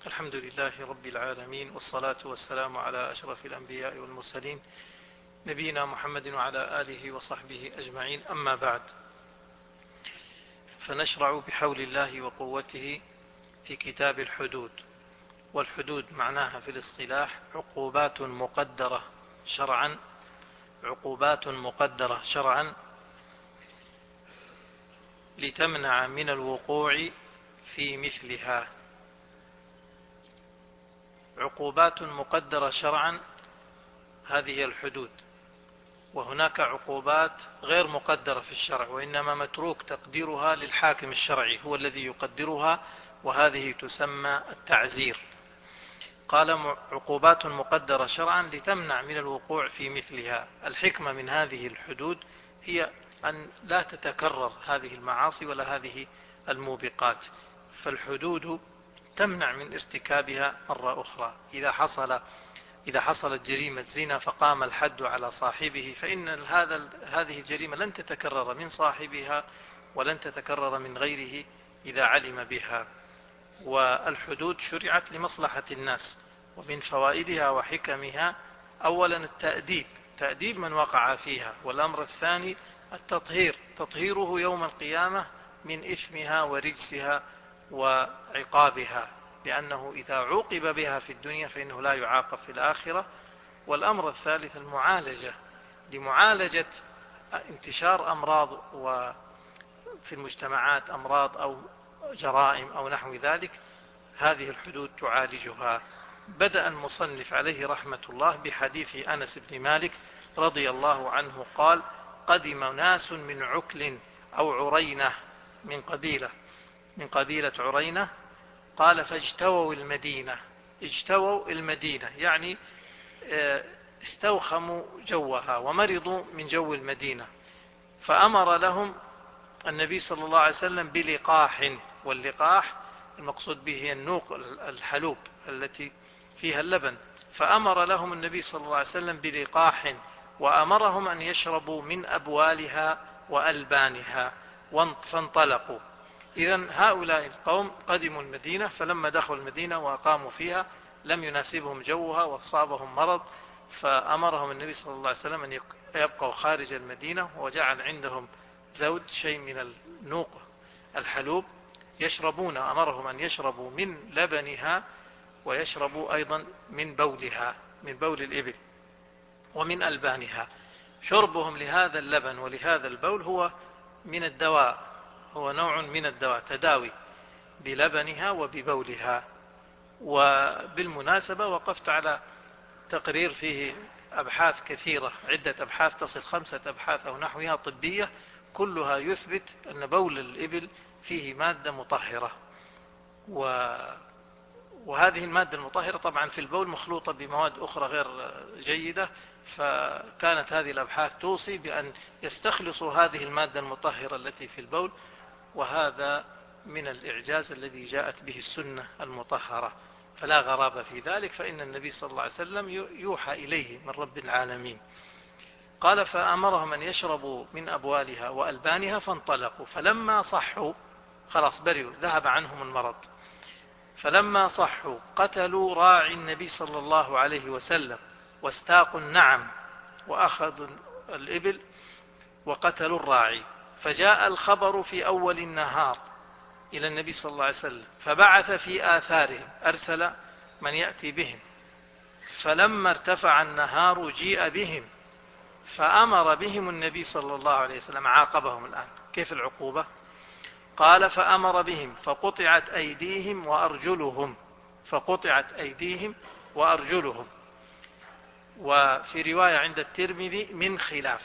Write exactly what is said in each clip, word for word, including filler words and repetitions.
الحمد لله رب العالمين، والصلاة والسلام على أشرف الأنبياء والمرسلين، نبينا محمد وعلى آله وصحبه أجمعين. أما بعد، فنشرع بحول الله وقوته في كتاب الحدود. والحدود معناها في الاصطلاح عقوبات مقدرة شرعا عقوبات مقدرة شرعا لتمنع من الوقوع في مثلها. عقوبات مقدرة شرعا، هذه الحدود. وهناك عقوبات غير مقدرة في الشرع، وإنما متروك تقديرها للحاكم الشرعي، هو الذي يقدرها، وهذه تسمى التعزير. قال عقوبات مقدرة شرعا لتمنع من الوقوع في مثلها. الحكمة من هذه الحدود هي أن لا تتكرر هذه المعاصي ولا هذه الموبقات، فالحدود تمنع من ارتكابها مرة أخرى. إذا حصل إذا حصلت جريمة زنا فقام الحد على صاحبه، فإن هذا هذه الجريمة لن تتكرر من صاحبها ولن تتكرر من غيره إذا علم بها. والحدود شرعت لمصلحة الناس، ومن فوائدها وحكمها أولا التأديب، تأديب من وقع فيها. والأمر الثاني التطهير، تطهيره يوم القيامة من إثمها ورجسها وعقابها، لأنه إذا عوقب بها في الدنيا فإنه لا يعاقب في الآخرة. والأمر الثالث المعالجة، لمعالجة انتشار أمراض وفي المجتمعات أمراض أو جرائم أو نحو ذلك، هذه الحدود تعالجها. بدأ المصنف عليه رحمة الله بحديث أنس بن مالك رضي الله عنه قال: قدم ناس من عكل أو عرينة، من قبيلة من قبيلة عرينة، قال فاجتووا المدينة. اجتووا المدينة يعني استوخموا جوها ومرضوا من جو المدينة، فأمر لهم النبي صلى الله عليه وسلم بلقاح. واللقاح المقصود به النوق، الحلوب التي فيها اللبن. فأمر لهم النبي صلى الله عليه وسلم بلقاح، وأمرهم أن يشربوا من أبوالها وألبانها، فانطلقوا. إذن هؤلاء القوم قدموا المدينة، فلما دخلوا المدينة وأقاموا فيها لم يناسبهم جوها وأصابهم مرض، فأمرهم النبي صلى الله عليه وسلم أن يبقوا خارج المدينة، وجعل عندهم ذود شيء من النوق الحلوب يشربون. أمرهم أن يشربوا من لبنها ويشربوا أيضا من بولها، من بول الإبل، ومن ألبانها. شربهم لهذا اللبن ولهذا البول هو من الدواء، هو نوع من الدواء، تداوي بلبنها وببولها. وبالمناسبة وقفت على تقرير فيه أبحاث كثيرة، عدة أبحاث تصل خمسة أبحاث أو نحوها طبية، كلها يثبت أن بول الإبل فيه مادة مطهرة. و... وهذه المادة المطهرة طبعا في البول مخلوطة بمواد أخرى غير جيدة، فكانت هذه الأبحاث توصي بأن يستخلصوا هذه المادة المطهرة التي في البول، وهذا من الإعجاز الذي جاءت به السنة المطهرة، فلا غرابة في ذلك، فإن النبي صلى الله عليه وسلم يوحى إليه من رب العالمين. قال فأمرهم أن يشربوا من أبوالها وألبانها فانطلقوا، فلما صحوا خلاص برئوا، ذهب عنهم المرض. فلما صحوا قتلوا راعي النبي صلى الله عليه وسلم واستاقوا النعم، وأخذوا الإبل وقتلوا الراعي. فجاء الخبر في أول النهار إلى النبي صلى الله عليه وسلم، فبعث في آثارهم، أرسل من يأتي بهم. فلما ارتفع النهار جيء بهم، فأمر بهم النبي صلى الله عليه وسلم، عاقبهم الآن. كيف العقوبة؟ قال فأمر بهم فقطعت أيديهم وأرجلهم فقطعت أيديهم وأرجلهم وفي رواية عند الترمذي من خلاف.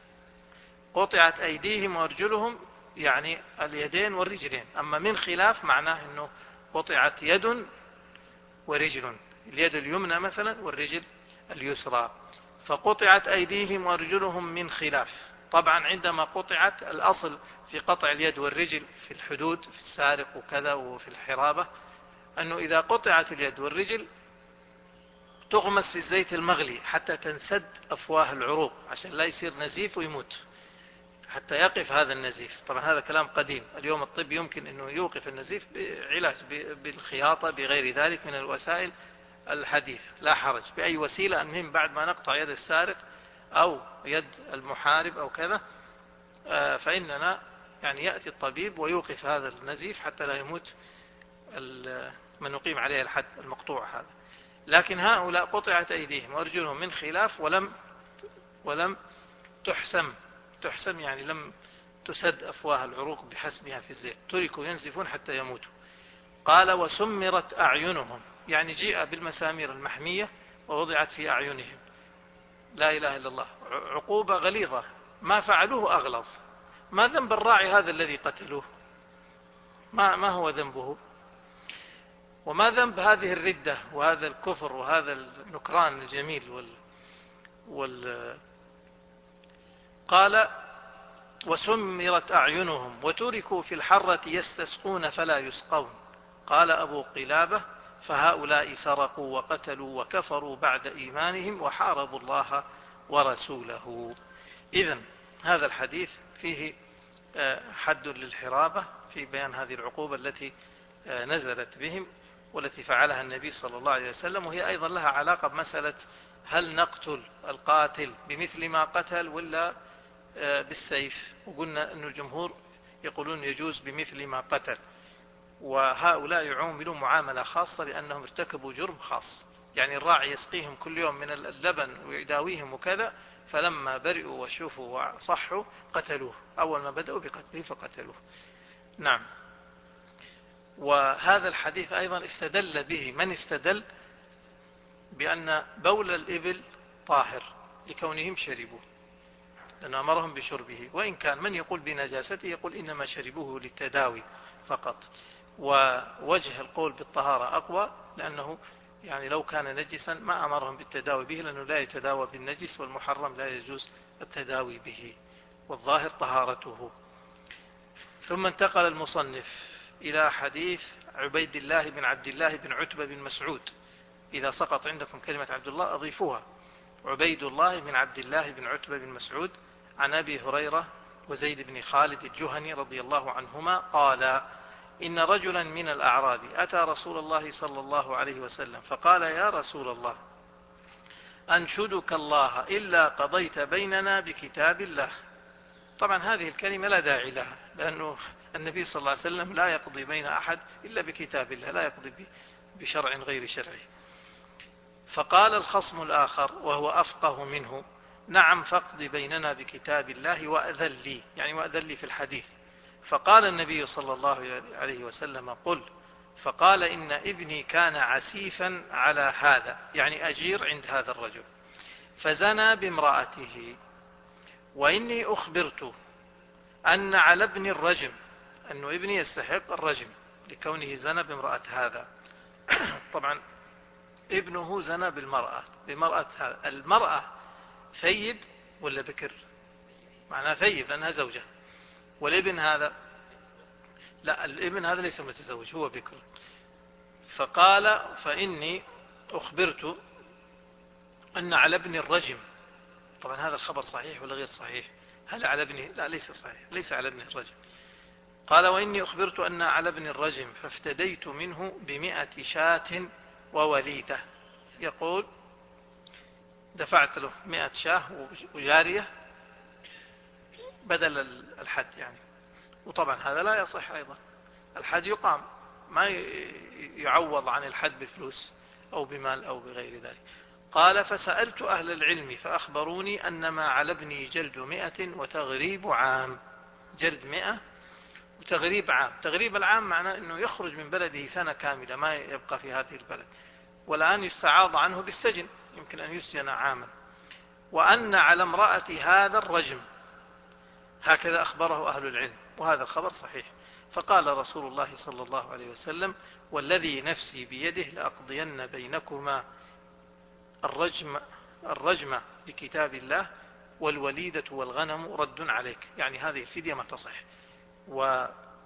قطعت أيديهم وأرجلهم يعني اليدين والرجلين، أما من خلاف معناه أنه قطعت يد ورجل، اليد اليمنى مثلا والرجل اليسرى. فقطعت أيديهم وأرجلهم من خلاف. طبعا عندما قطعت، الأصل في قطع اليد والرجل في الحدود في السارق وكذا وفي الحرابة أنه إذا قطعت اليد والرجل تغمس في الزيت المغلي حتى تنسد أفواه العروق عشان لا يصير نزيف ويموت. حتى يقف هذا النزيف. طبعا هذا كلام قديم، اليوم الطب يمكن أنه يوقف النزيف بعلاج بالخياطة بغير ذلك من الوسائل الحديثة، لا حرج بأي وسيلة. المهم بعد ما نقطع يد السارق أو يد المحارب أو كذا فإننا يعني يأتي الطبيب ويوقف هذا النزيف حتى لا يموت من نقيم عليه الحد المقطوع هذا. لكن هؤلاء قطعت أيديهم وأرجلهم من خلاف ولم ولم تحسم تحسم يعني لم تسد أفواه العروق بحسمها في الزيت، تركوا ينزفون حتى يموتوا. قال وسمرت أعينهم، يعني جيء بالمسامير المحمية ووضعت في أعينهم. لا إله إلا الله، عقوبة غليظة، ما فعلوه أغلظ. ما ذنب الراعي هذا الذي قتلوه؟ ما, ما هو ذنبه؟ وما ذنب هذه الردة وهذا الكفر وهذا النكران الجميل وال, وال قال وسمرت أعينهم وتركوا في الحرة يستسقون فلا يسقون. قال أبو قلابة فهؤلاء سرقوا وقتلوا وكفروا بعد إيمانهم وحاربوا الله ورسوله. إذن هذا الحديث فيه حد للحرابة في بيان هذه العقوبة التي نزلت بهم والتي فعلها النبي صلى الله عليه وسلم، وهي أيضا لها علاقة بمسألة هل نقتل القاتل بمثل ما قتل ولا بالسيف. وقلنا أن الجمهور يقولون يجوز بمثل ما قتل، وهؤلاء يعاملون معاملة خاصة لأنهم ارتكبوا جرم خاص. يعني الراعي يسقيهم كل يوم من اللبن ويداويهم وكذا، فلما برئوا وشوفوا وصحوا قتلوه، أول ما بدأوا بقتله فقتلوه. نعم. وهذا الحديث أيضا استدل به من استدل بأن بول الإبل طاهر لكونهم شربوه، لأن أمرهم بشربه، وإن كان من يقول بنجاسته يقول إنما شربوه للتداوي فقط. ووجه القول بالطهارة أقوى، لأنه يعني لو كان نجسا ما أمرهم بالتداوي به، لأنه لا يتداوى بالنجس، والمحرم لا يجوز التداوي به، والظاهر طهارته. ثم انتقل المصنف إلى حديث عبيد الله بن عبد الله بن عتبة بن مسعود. إذا سقط عندكم كلمة عبد الله أضيفوها. عبيد الله بن عبد الله بن عتبة بن مسعود عن أبي هريرة وزيد بن خالد الجهني رضي الله عنهما قال إن رجلا من الأعراب أتى رسول الله صلى الله عليه وسلم فقال يا رسول الله أنشدك الله إلا قضيت بيننا بكتاب الله. طبعا هذه الكلمة لا داعي لها، لأنه النبي صلى الله عليه وسلم لا يقضي بين أحد إلا بكتاب الله، لا يقضي بشرع غير شرعه. فقال الخصم الآخر وهو أفقه منه نعم فاقض بيننا بكتاب الله وأذن لي، يعني وأذن لي في الحديث. فقال النبي صلى الله عليه وسلم قل. فقال إن ابني كان عسيفا على هذا، يعني أجير عند هذا الرجل، فزنى بامرأته، وإني أخبرت أن على ابن الرجم، أنه ابني يستحق الرجم لكونه زنى بامرأة هذا. طبعا ابنه زنى بالمرأة بمرأة هذا. المرأة ثيب ولا بكر؟ معناه ثيب لأنها زوجة. والابن هذا لا، الابن هذا ليس متزوج، هو بكر. فقال فإني أخبرت أن على ابن الرجم. طبعا هذا الخبر صحيح ولا غير صحيح؟ هل على ابنه؟ لا ليس صحيح، ليس على ابن الرجم. قال وإني أخبرت أن على ابن الرجم فافتديت منه بمئة شاة ووليدة. يقول دفعت له مئة شاه وجارية بدل الحد يعني. وطبعا هذا لا يصح أيضا، الحد يقام، ما يعوض عن الحد بفلوس أو بمال أو بغير ذلك. قال فسألت أهل العلم فأخبروني أن ما على ابني جلد مئة وتغريب عام. جلد مئة وتغريب عام. تغريب العام معناه أنه يخرج من بلده سنة كاملة ما يبقى في هذه البلد، والآن يستعاض عنه بالسجن، يمكن أن يسجن عاما. وأن على امرأة هذا الرجم. هكذا أخبره أهل العلم، وهذا الخبر صحيح. فقال رسول الله صلى الله عليه وسلم والذي نفسي بيده لأقضين بينكما الرجم الرجم بكتاب الله والوليدة والغنم رد عليك، يعني هذه الفدية ما تصح. و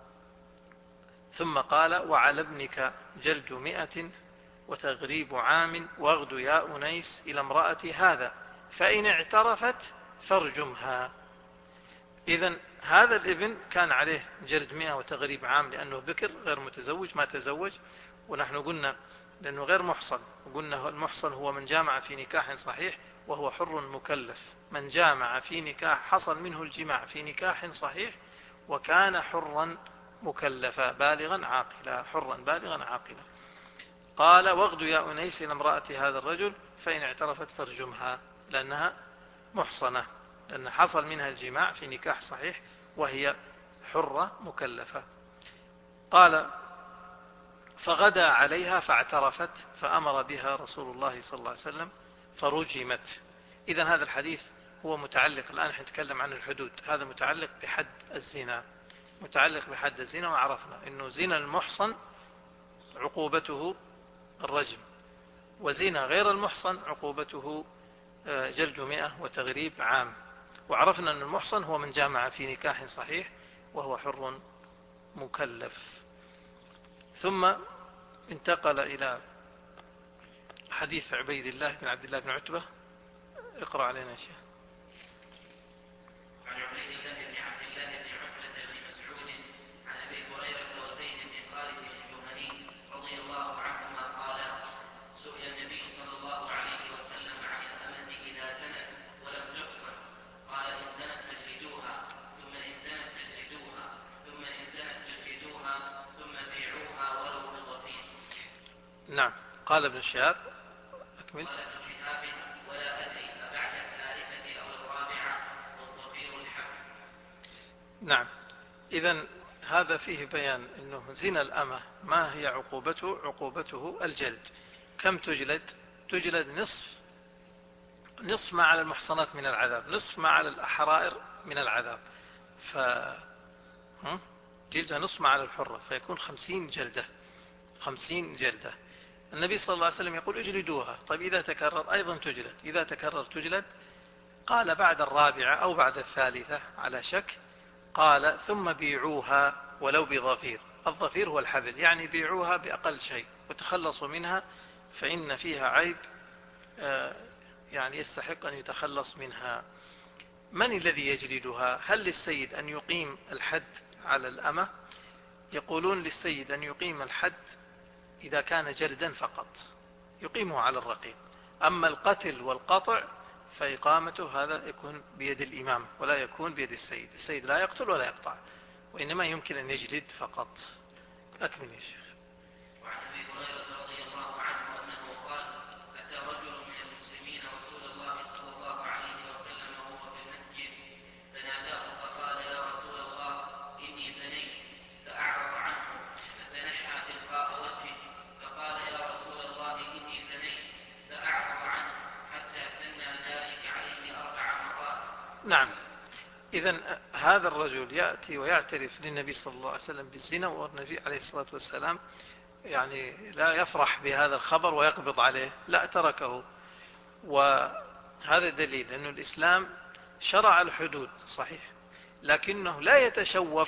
ثم قال وعلى ابنك جلد مئة وتغريب عام واغد يا أنيس إلى امرأة هذا فإن اعترفت فارجمها. إذن هذا الابن كان عليه جلد مئة وتغريب عام لأنه بكر غير متزوج ما تزوج، ونحن قلنا لأنه غير محصن، وقلنا المحصن هو من جامع في نكاح صحيح وهو حر مكلف. من جامع في نكاح حصل منه الجماع في نكاح صحيح وكان حرا مكلفا بالغا عاقلا، حرا بالغا عاقلا. قال واغد يا أنيس إلى امرأة هذا الرجل فإن اعترفت فارجمها، لأنها محصنة، لأن حصل منها الجماع في نكاح صحيح وهي حرة مكلفة. قال فغدا عليها فاعترفت فأمر بها رسول الله صلى الله عليه وسلم فرجمت. إذن هذا الحديث هو متعلق، الآن نتكلم عن الحدود، هذا متعلق بحد الزنا، متعلق بحد الزنا. وعرفنا أنه زنا المحصن عقوبته الرجم، وزنا غير المحصن عقوبته جلد مئة وتغريب عام. وعرفنا أن المحصن هو من جامع في نكاح صحيح وهو حر مكلف. ثم انتقل إلى حديث عبيد الله بن عبد الله بن عتبة. اقرأ علينا يا شيخ. عن عبيد الله بن عبد الله بن عتبة بن مسعود عن أبي هريرة وزيد بن خالد الجهني رضي الله عنهما قال سئل النبي صلى الله عليه وسلم عن الأمة إذا زنت ولم تحصن قال إن زنت فاجلدوها ثم إن زنت فاجلدوها ثم إن زنت فاجلدوها ثم بيعوها ولو بالظفير. نعم. قال ابن شهاب أكمل. قال ابن شهاب ولا أدري أبعد الثالثة أو الرابعة والظفير الحب. نعم. إذن هذا فيه بيان أنه زنا الأمة ما هي عقوبته؟ عقوبته الجلد. كم تجلد؟ تجلد نصف نصف ما على المحصنات من العذاب، نصف ما على الأحرائر من العذاب، ف جلدها نصف ما على الحرة، فيكون خمسين جلدة. خمسين جلدة. النبي صلى الله عليه وسلم يقول اجلدوها. طيب إذا تكرر أيضا تجلد، إذا تكرر تجلد. قال بعد الرابعة أو بعد الثالثة على شك. قال ثم بيعوها ولو بظفير. الظفير هو الحبل، يعني بيعوها بأقل شيء وتخلصوا منها فإن فيها عيب يعني يستحق أن يتخلص منها. من الذي يجلدها؟ هل للسيد أن يقيم الحد على الأمة؟ يقولون للسيد أن يقيم الحد إذا كان جلدا فقط، يقيمه على الرقيق. أما القتل والقطع فإقامته هذا يكون بيد الإمام ولا يكون بيد السيد. السيد لا يقتل ولا يقطع، وإنما يمكن أن يجلد فقط. أكمل يا شيخ. وعن أبي هريرة رضي الله عنه أنه قال أتى رجل من المسلمين رسول الله صلى الله عليه وسلم وهو في المسجد فناداه فقال يا رسول الله إني زنيت فأعرض عنه فتنحى تلقاء وجهه فقال يا رسول الله إني زنيت فأعرض عنه حتى ثنى ذلك عليه أربع مرات. نعم. إذن هذا الرجل يأتي ويعترف للنبي صلى الله عليه وسلم بالزنا، والنبي عليه الصلاة والسلام يعني لا يفرح بهذا الخبر ويقبض عليه، لا تركه. وهذا دليل أن الإسلام شرع الحدود صحيح، لكنه لا يتشوف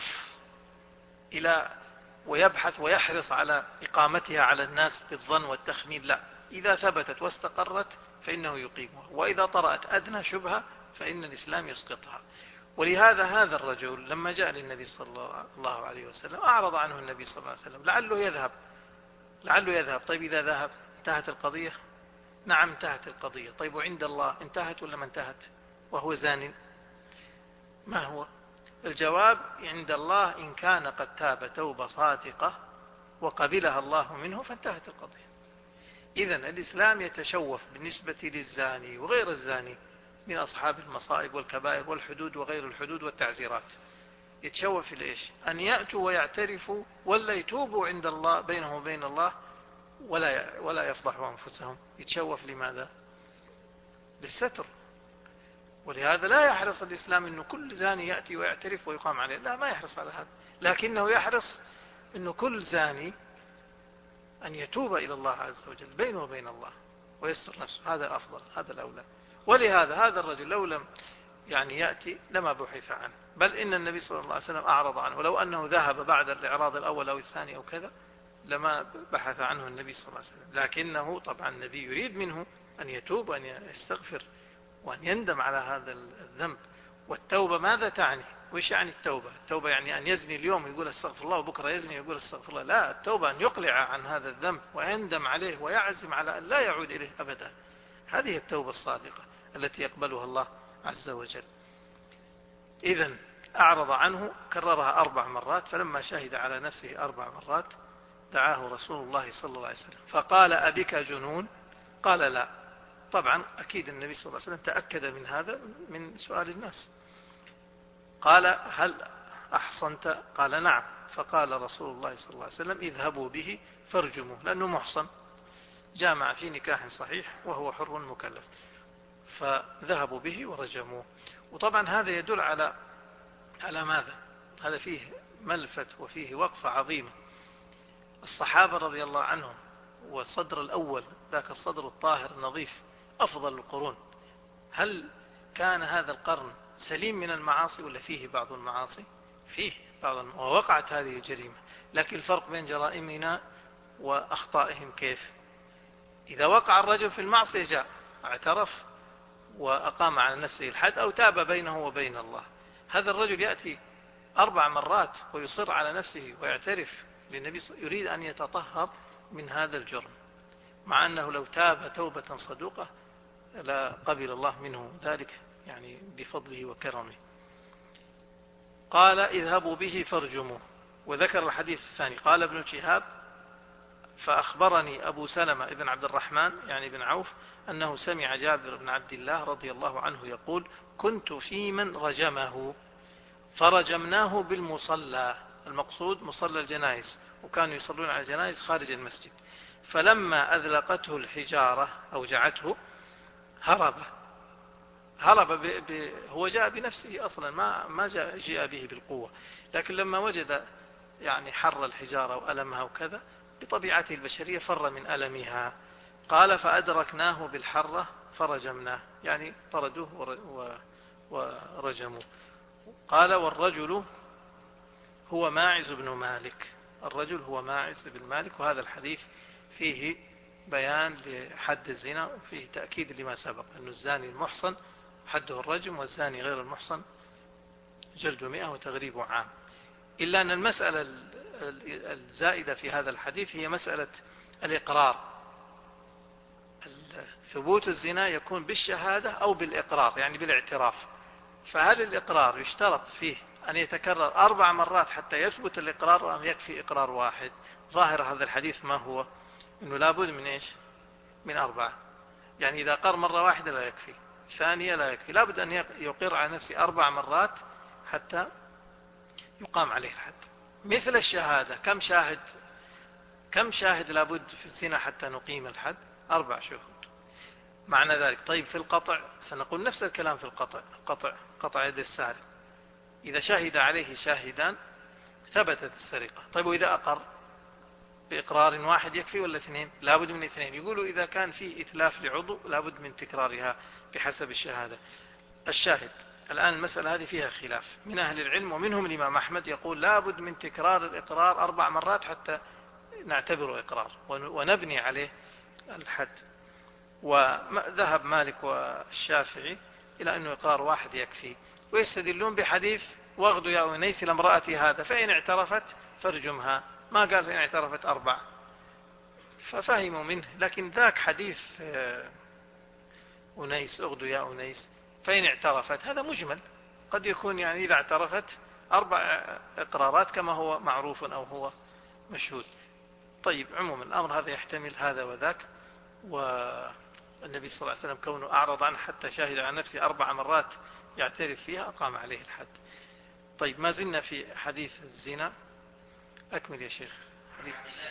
إلى ويبحث ويحرص على إقامتها على الناس بالظن والتخمين، لا، إذا ثبتت واستقرت فإنه يقيمها، وإذا طرأت أدنى شبهة فإن الإسلام يسقطها. ولهذا هذا الرجل لما جاء للنبي صلى الله عليه وسلم أعرض عنه النبي صلى الله عليه وسلم لعله يذهب لعله يذهب طيب إذا ذهب انتهت القضية؟ نعم انتهت القضية. طيب وعند الله انتهت ولا ما انتهت وهو زان؟ ما هو الجواب؟ عند الله إن كان قد تاب توبة صادقة وقبلها الله منه فانتهت القضية. إذن الإسلام يتشوف بالنسبة للزاني وغير الزاني من أصحاب المصائب والكبائر والحدود وغير الحدود والتعزيرات، يتشوف لإيش؟ أن يأتوا ويعترفوا ولا يتوبوا عند الله بينهم وبين الله ولا ولا يفضحوا أنفسهم. يتشوف لماذا؟ للستر. ولهذا لا يحرص الإسلام أنه كل زاني يأتي ويعترف ويقام عليه، لا، ما يحرص على هذا، لكنه يحرص أنه كل زاني أن يتوب إلى الله عز وجل بينه وبين الله ويستر نفسه، هذا أفضل، هذا الأولى. ولهذا هذا الرجل لو لم يعني يأتي لما بحث عنه، بل إن النبي صلى الله عليه وسلم أعرض عنه، ولو أنه ذهب بعد الإعراض الأول أو الثاني أو كذا لما بحث عنه النبي صلى الله عليه وسلم. لكنه طبعا النبي يريد منه أن يتوب وأن يستغفر وأن يندم على هذا الذنب. والتوبة ماذا تعني؟ وإيش يعني التوبة؟ التوبة يعني أن يزني اليوم يقول استغفر الله وبكرة يزني يقول استغفر الله. لا، التوبة أن يقلع عن هذا الذنب ويندم عليه ويعزم على أن لا يعود إليه أبدا. هذه التوبة الصادقة التي يقبلها الله عز وجل. إذن أعرض عنه، كررها أربع مرات، فلما شهد على نفسه أربع مرات دعاه رسول الله صلى الله عليه وسلم فقال أبك جنون؟ قال لا. طبعا أكيد النبي صلى الله عليه وسلم تأكد من هذا من سؤال الناس. قال هل أحصنت؟ قال نعم. فقال رسول الله صلى الله عليه وسلم اذهبوا به فارجموه، لأنه محصن جامع في نكاح صحيح وهو حر مكلف. فذهبوا به ورجموه. وطبعا هذا يدل على على ماذا؟ هذا فيه ملفت وفيه وقفة عظيمة. الصحابة رضي الله عنهم والصدر الأول ذاك الصدر الطاهر النظيف أفضل القرون، هل كان هذا القرن سليم من المعاصي ولا فيه بعض المعاصي؟ فيه بعض المعاصي ووقعت هذه الجريمة. لكن الفرق بين جرائمنا وأخطائهم كيف؟ إذا وقع الرجل في المعصية جاء اعترف وأقام على نفسه الحد أو تاب بينه وبين الله. هذا الرجل يأتي أربع مرات ويصر على نفسه ويعترف للنبي يريد أن يتطهر من هذا الجرم، مع أنه لو تاب توبة صدوقة لا قبل الله منه ذلك يعني بفضله وكرمه. قال اذهبوا به فارجموه. وذكر الحديث الثاني قال ابن شهاب فأخبرني أبو سلمة ابن عبد الرحمن يعني بن عوف أنه سمع جابر بن عبد الله رضي الله عنه يقول كنت في من رجمه فرجمناه بالمصلى، المقصود مصلى الجنائز، وكانوا يصلون على الجنائز خارج المسجد. فلما أذلقته الحجارة أوجعته هرب هرب ب... ب... هو جاء بنفسه أصلا ما ما جاء جاء به بالقوة، لكن لما وجد يعني حر الحجارة وألمها وكذا بطبيعته البشرية فر من ألمها. قال فأدركناه بالحرة فرجمناه، يعني طردوه ور... ورجموه. قال والرجل هو ماعز بن مالك، الرجل هو ماعز بن مالك. وهذا الحديث فيه بيان لحد الزنا وفيه تأكيد لما سبق أن الزاني المحصن حده الرجم والزاني غير المحصن جلد مئة وتغريب عام. إلا أن المسألة الزائدة في هذا الحديث هي مسألة الإقرار. ثبوت الزنا يكون بالشهادة أو بالإقرار يعني بالاعتراف. فهل الإقرار يشترط فيه أن يتكرر أربع مرات حتى يثبت الإقرار أم يكفي إقرار واحد؟ ظاهر هذا الحديث ما هو؟ إنه لابد من إيش؟ من أربعة. يعني إذا قر مرة واحدة لا يكفي، ثانية لا يكفي، لابد أن يقر على نفسه أربع مرات حتى يقام عليه الحد. مثل الشهادة، كم شاهد كم شاهد لابد في الزنا حتى نقيم الحد؟ أربع شهود. معنى ذلك طيب في القطع سنقول نفس الكلام في القطع، قطع قطع يد السارق إذا شهد عليه شاهدان ثبتت السرقة. طيب وإذا أقر بإقرار واحد يكفي ولا اثنين؟ لابد من اثنين. يقولوا إذا كان فيه إتلاف لعضو لابد من تكرارها بحسب الشهادة. الشاهد الآن المسألة هذه فيها خلاف من أهل العلم، ومنهم الإمام أحمد يقول لابد من تكرار الإقرار أربع مرات حتى نعتبره إقرار ونبني عليه الحد. وذهب مالك والشافعي إلى أنه إقرار واحد يكفي، ويستدلون بحديث واغدوا يا أنيس لامرأتي هذا فإن اعترفت فارجمها، ما قال فإن اعترفت أربع، ففهموا منه. لكن ذاك حديث أنيس اغدوا يا أنيس فإن اعترفت هذا مجمل، قد يكون يعني إذا اعترفت أربع إقرارات كما هو معروف أو هو مشهود. طيب عموما الأمر هذا يحتمل هذا وذاك. والنبي صلى الله عليه وسلم كونه أعرض عنه حتى شاهد عن نفسه أربع مرات يعترف فيها أقام عليه الحد. طيب ما زلنا في حديث الزنا. أكمل يا شيخ. حديث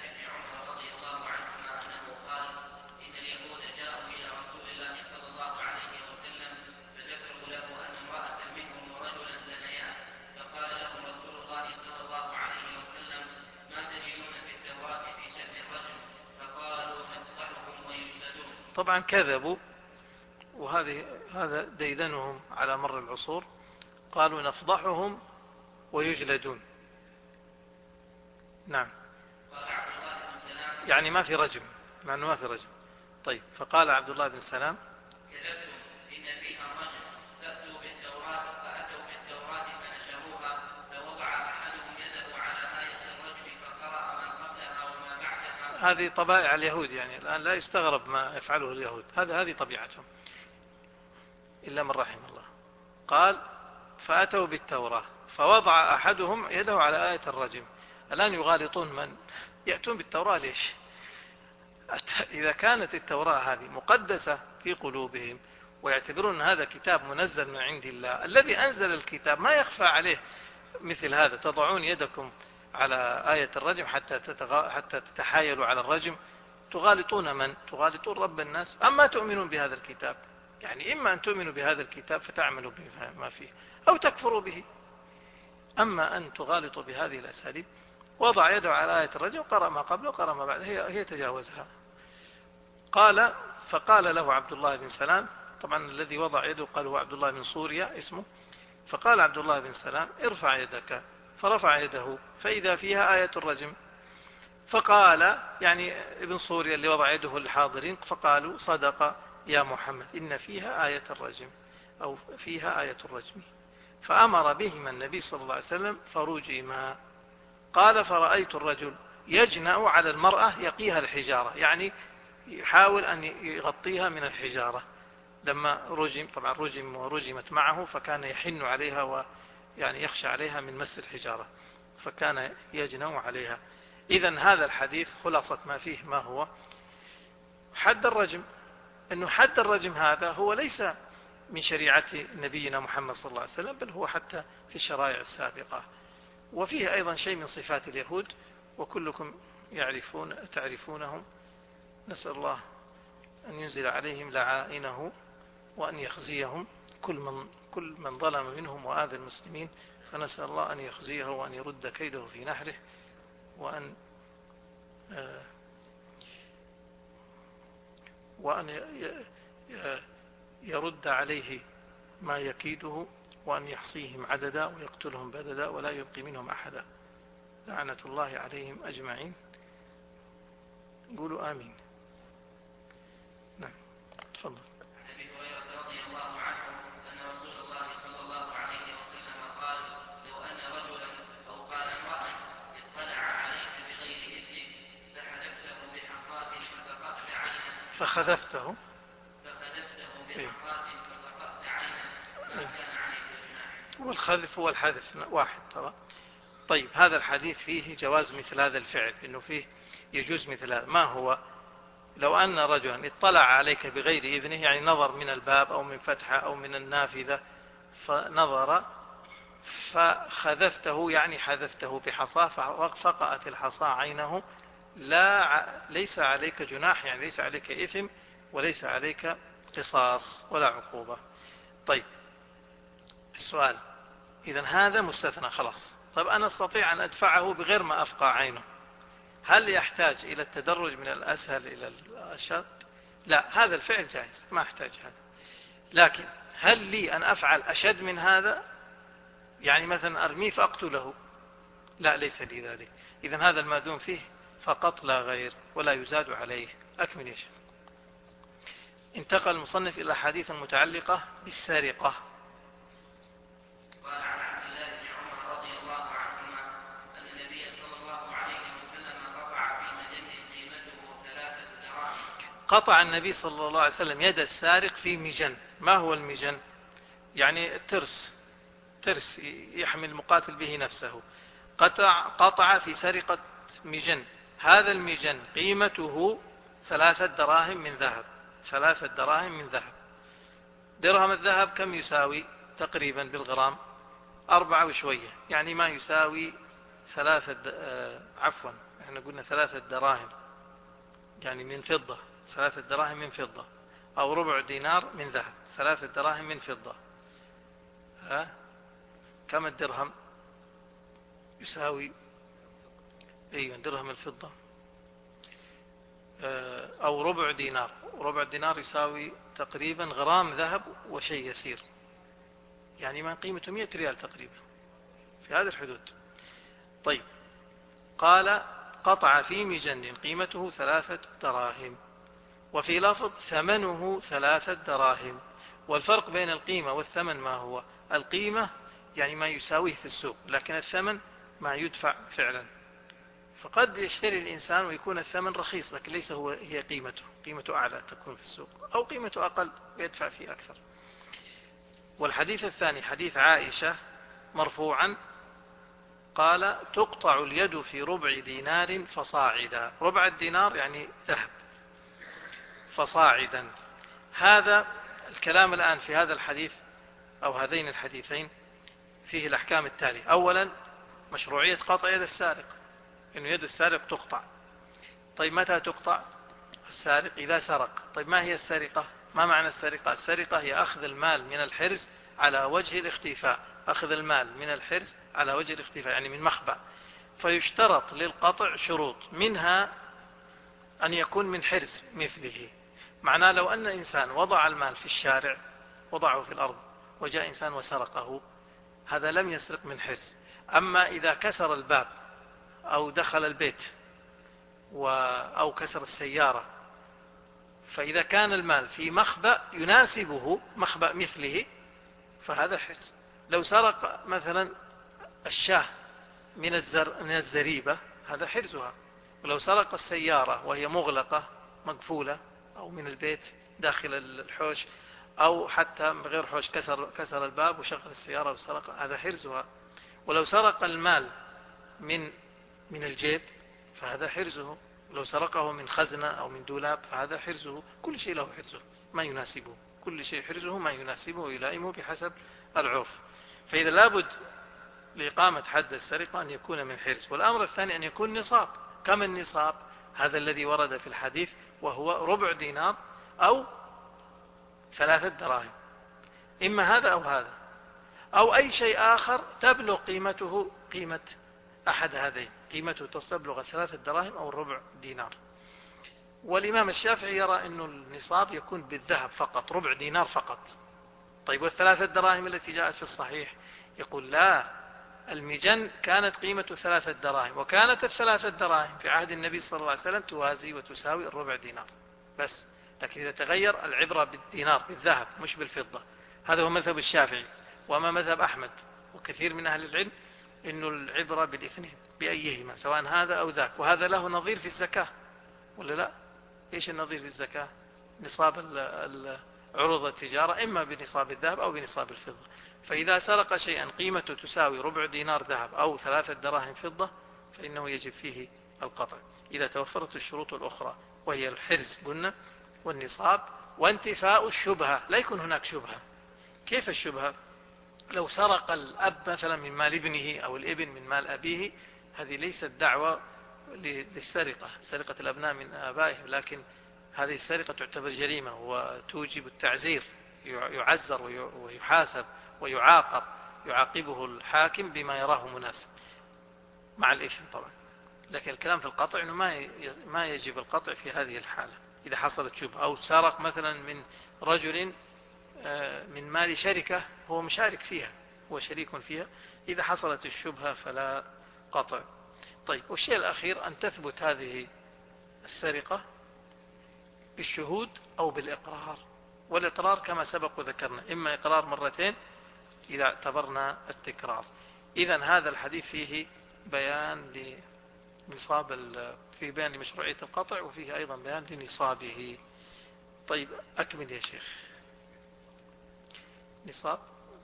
طبعا كذبوا، وهذه هذا ديدنهم على مر العصور، قالوا نفضحهم ويجلدون. نعم يعني ما في رجم، مع أنه ما في رجم. طيب فقال عبد الله بن سلام كذبتم إن فيها الرجم، فأتوا بالتوراة فأتوا بالتوراة فنشروها هذه طبائع اليهود، يعني الآن لا يستغرب ما يفعله اليهود، هذا هذه طبيعتهم إلا من رحم الله. قال فأتوا بالتوراة فوضع أحدهم يده على آية الرجم. الآن يغالطون من يأتون بالتوراة ليش؟ إذا كانت التوراة هذه مقدسة في قلوبهم ويعتبرون هذا كتاب منزل من عند الله، الذي أنزل الكتاب ما يخفى عليه مثل هذا. تضعون يدكم على آية الرجم حتى تتغ... حتى تتحايلوا على الرجم. تغالطون من؟ تغالطون رب الناس. أما تؤمنون بهذا الكتاب، يعني إما أن تؤمنوا بهذا الكتاب فتعملوا بما فيه أو تكفروا به. أما أن تغالطوا بهذه الأساليب. وضع يده على آية الرجم، قرأ ما قبله قرأ ما بعده، هي, هي تجاوزها. قال فقال له عبد الله بن سلام، طبعا الذي وضع يده قال هو عبد الله بن سوريا اسمه. فقال عبد الله بن سلام ارفع يدك، فرفع يده فإذا فيها آية الرجم. فقال يعني ابن سوريا اللي وضع يده الحاضرين، فقالوا صدق يا محمد إن فيها آية الرجم أو فيها آية الرجم. فأمر بهما النبي صلى الله عليه وسلم فرجما. قال فرأيت الرجل يجنأ على المرأة يقيها الحجارة، يعني يحاول أن يغطيها من الحجارة. لما رجم، طبعا رجم ورجمت معه، فكان يحن عليها ويعني يخشى عليها من مس الحجارة، فكان يجنأ عليها. إذن هذا الحديث خلاصة ما فيه ما هو؟ حد الرجم. أنه حد الرجم هذا هو ليس من شريعة نبينا محمد صلى الله عليه وسلم، بل هو حتى في الشرائع السابقة. وفيه أيضا شيء من صفات اليهود وكلكم يعرفون تعرفونهم. نسأل الله أن ينزل عليهم لعائنه وأن يخزيهم كل من, كل من ظلم منهم وآذى المسلمين، فنسأل الله أن يخزيه وأن يرد كيده في نحره، وأن وأن يرد عليه ما يكيده، وأن يحصيهم عددا ويقتلهم بددا ولا يبقي منهم أحدا. لعنة الله عليهم أجمعين. قولوا آمين. نعم تفضل. عن ابي هريره رضي الله عنه ان رسول الله صلى الله عليه وسلم قال لو ان رجلا او قال امراه اطلع عليك بغير اثم فحذفته بحصاه ففقدت عينه فخذفته فخذفته بحصاه ففقدت عينه ما كان عليك جناح. والخذف هو الحذف واحد ترى. طيب هذا الحديث فيه جواز مثل هذا الفعل، إنه فيه يجوز مثل هذا. ما هو؟ لو أن رجلا اطلع عليك بغير إذنه، يعني نظر من الباب أو من فتحة أو من النافذة فنظر فخذفته، يعني حذفته بحصاه ففقأت الحصى عينه، لا ليس عليك جناح، يعني ليس عليك إثم وليس عليك قصاص ولا عقوبة. طيب السؤال، إذن هذا مستثنى خلاص. طيب أنا أستطيع أن أدفعه بغير ما أفقع عينه، هل يحتاج إلى التدرج من الأسهل إلى الأشد؟ لا، هذا الفعل جائز ما أحتاج هذا. لكن هل لي أن أفعل أشد من هذا؟ يعني مثلا أرميه فأقتله؟ لا، ليس لي ذلك. إذن هذا الماذون فيه فقط لا غير، ولا يزاد عليه. أكمل يا شيخ. انتقل المصنف إلى حديث متعلقة بالسرقة. قال عن عبد الله بن عمر رضي الله عنهما أن النبي صلى الله عليه وسلم قطع في مجن قيمته ثلاثة دراهم. قطع النبي صلى الله عليه وسلم يد السارق في مجن. ما هو المجن؟ يعني ترس، ترس يحمل المقاتل به نفسه. قطع, قطع في سرقة مجن. هذا المجن قيمته ثلاثة دراهم من ذهب. ثلاثة دراهم من ذهب. درهم الذهب كم يساوي تقريبا بالغرام؟ أربعة وشوية، يعني ما يساوي ثلاثة آه عفوا احنا قلنا ثلاثة دراهم يعني من فضة. ثلاثة دراهم من فضة، أو ربع دينار من ذهب. ثلاثة دراهم من فضة. ها كم الدرهم يساوي؟ ايوه درهم الفضة آه أو ربع دينار. ربع دينار يساوي تقريبا غرام ذهب وشيء يسير، يعني ما قيمته مئة ريال تقريبا، في هذا الحدود. طيب قال قطع في مجن قيمته ثلاثة دراهم، وفي لفظ ثمنه ثلاثة دراهم. والفرق بين القيمة والثمن ما هو؟ القيمة يعني ما يساويه في السوق، لكن الثمن ما يدفع فعلا. فقد يشتري الإنسان ويكون الثمن رخيص، لكن ليس هو هي قيمته، قيمته أعلى تكون في السوق، أو قيمته أقل ويدفع فيه أكثر. والحديث الثاني حديث عائشة مرفوعا قال تقطع اليد في ربع دينار فصاعدا. ربع الدينار يعني ذهب، فصاعدا. هذا الكلام الآن في هذا الحديث أو هذين الحديثين فيه الأحكام التالية. أولا مشروعية قطع يد السارق، إنه يد السارق تقطع. طيب متى تقطع السارق؟ إذا سرق. طيب ما هي السرقة؟ ما معنى السرقة؟ السرقة هي أخذ المال من الحرز على وجه الاختفاء، أخذ المال من الحرز على وجه الاختفاء يعني من مخبأ. فيشترط للقطع شروط، منها أن يكون من حرز مثله. معناه لو أن إنسان وضع المال في الشارع، وضعه في الأرض، وجاء إنسان وسرقه، هذا لم يسرق من حرز. أما إذا كسر الباب أو دخل البيت أو كسر السيارة، فإذا كان المال في مخبأ يناسبه، مخبأ مثله، فهذا حرز. لو سرق مثلا الشاه من الزر من الزريبة، هذا حرزها. ولو سرق السيارة وهي مغلقة مقفولة، أو من البيت داخل الحوش، أو حتى بغير حوش كسر كسر الباب وشغل السيارة وسرق، هذا حرزها. ولو سرق المال من من الجيب فهذا حرزه. لو سرقه من خزنة أو من دولاب فهذا حرزه. كل شيء له حرزه ما يناسبه، كل شيء حرزه ما يناسبه ويلائمه بحسب العرف. فإذا لابد لإقامة حد السرقة أن يكون من حرز. والأمر الثاني أن يكون نصاب. كم النصاب؟ هذا الذي ورد في الحديث، وهو ربع دينار أو ثلاثة دراهم، إما هذا أو هذا أو أي شيء آخر تبلغ قيمته قيمة أحد هذين، قيمته تستبلغ ثلاثة دراهم أو ربع دينار. والإمام الشافعي يرى أن النصاب يكون بالذهب فقط، ربع دينار فقط. طيب والثلاثة دراهم التي جاءت في الصحيح؟ يقول لا، المجن كانت قيمة ثلاثة دراهم، وكانت الثلاثة دراهم في عهد النبي صلى الله عليه وسلم توازي وتساوي الربع دينار بس. لكن إذا تغير العبرة بالدينار، بالذهب مش بالفضة. هذا هو مذهب الشافعي. وما مذهب أحمد وكثير من أهل العلم إنه العبرة بالاثنين بأيهما، سواء هذا أو ذاك. وهذا له نظير في الزكاة ولا لا؟ إيش النظير في الزكاة؟ نصاب عروض التجارة إما بنصاب الذهب أو بنصاب الفضة. فإذا سرق شيئا قيمته تساوي ربع دينار ذهب أو ثلاثة دراهم فضة فإنه يجب فيه القطع إذا توفرت الشروط الأخرى، وهي الحرز قلنا، والنصاب، وانتفاء الشبهة. لا يكون هناك شبهة. كيف الشبهة؟ لو سرق الأب مثلا من مال ابنه أو الابن من مال أبيه، هذه ليست دعوة للسرقة، سرقة الأبناء من آبائهم، لكن هذه السرقة تعتبر جريمة وتوجب التعزير، يعزر ويحاسب ويعاقب، يعاقبه الحاكم بما يراه مناسب مع الإثم طبعا. لكن الكلام في القطع إنه ما ما يجب القطع في هذه الحالة إذا حصلت شبهة. أو سرق مثلا من رجل من مال شركة هو مشارك فيها، هو شريك فيها، إذا حصلت الشبهة فلا قطع. طيب والشيء الأخير أن تثبت هذه السرقة بالشهود أو بالإقرار. والإقرار كما سبق وذكرنا إما إقرار مرتين إذا اعتبرنا التكرار. إذن هذا الحديث فيه بيان لنصاب، فيه بيان لمشروعية القطع، وفيه أيضا بيان لنصابه. طيب أكمل يا شيخ. نصاب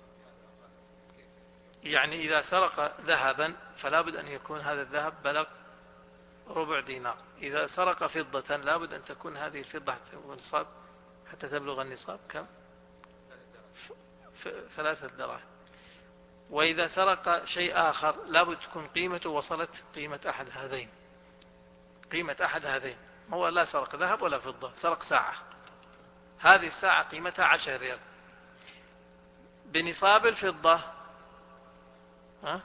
يعني إذا سرق ذهبا فلا بد أن يكون هذا الذهب بلغ ربع دينار. إذا سرق فضة لا بد أن تكون هذه الفضة نصاب حتى تبلغ النصاب كم؟ ثلاثة دراهم. وإذا سرق شيء آخر لا بد تكون قيمته وصلت قيمة أحد هذين، قيمة أحد هذين. هو لا سرق ذهب ولا فضة، سرق ساعة، هذه الساعة قيمتها عشر ريال بنصاب الفضة ها؟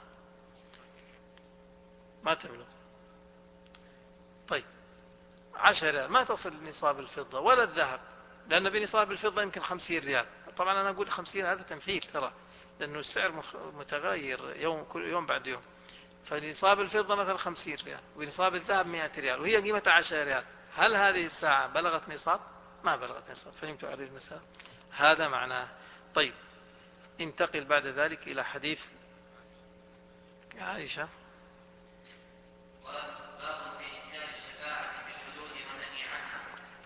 ما تبلغ. طيب عشر ريال ما تصل لنصاب الفضة ولا الذهب، لأن بنصاب الفضة يمكن خمسين ريال. طبعا أنا أقول خمسين هذا تمثيل ترى، لأنه السعر متغير يوم كل يوم بعد يوم. فنصاب الفضة مثلا خمسين ريال، ونصاب الذهب مئة ريال، وهي قيمتها عشر ريال. هل هذه الساعة بلغت نصاب؟ ما بلغت نصاب. فهمتوا عليه المسألة؟ هذا معناه. طيب انتقل بعد ذلك إلى حديث عائشة. وباب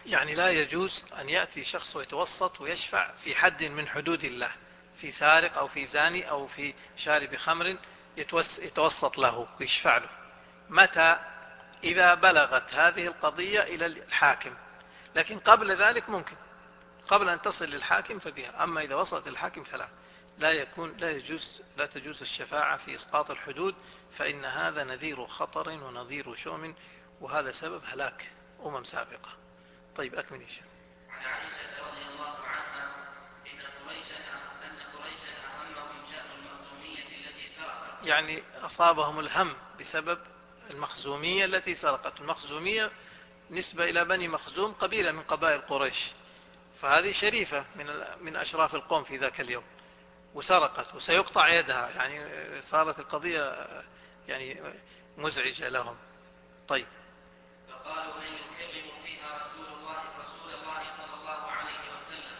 يعني لا يجوز أن يأتي شخص ويتوسط ويشفع في حد من حدود الله، في سارق أو في زاني أو في شارب خمر، يتوسط له ويشفع له. متى؟ إذا بلغت هذه القضية إلى الحاكم، لكن قبل ذلك ممكن، قبل أن تصل للحاكم فبها، أما إذا وصلت للحاكم فلا، لا يكون لا يجوز لا تجوز الشفاعة في إسقاط الحدود، فإن هذا نذير خطر ونذير شؤم، وهذا سبب هلاك أمم سابقة. طيب أكمل يا شيخ. عن عائشة رضي الله عنها إن قريشا أن قريشا أهمهم شأن المخزومية التي سرقت، يعني أصابهم الهم بسبب المخزومية التي سرقت. المخزومية نسبة إلى بني مخزوم، قبيلة من قبائل قريش، فهذه شريفة من من أشراف القوم في ذاك اليوم، وسرقت وسيقطع يدها، يعني صارت القضية يعني مزعجة لهم. طيب. فقالوا من يكذب فيها رسول الله رسول الله صلى الله عليه وسلم،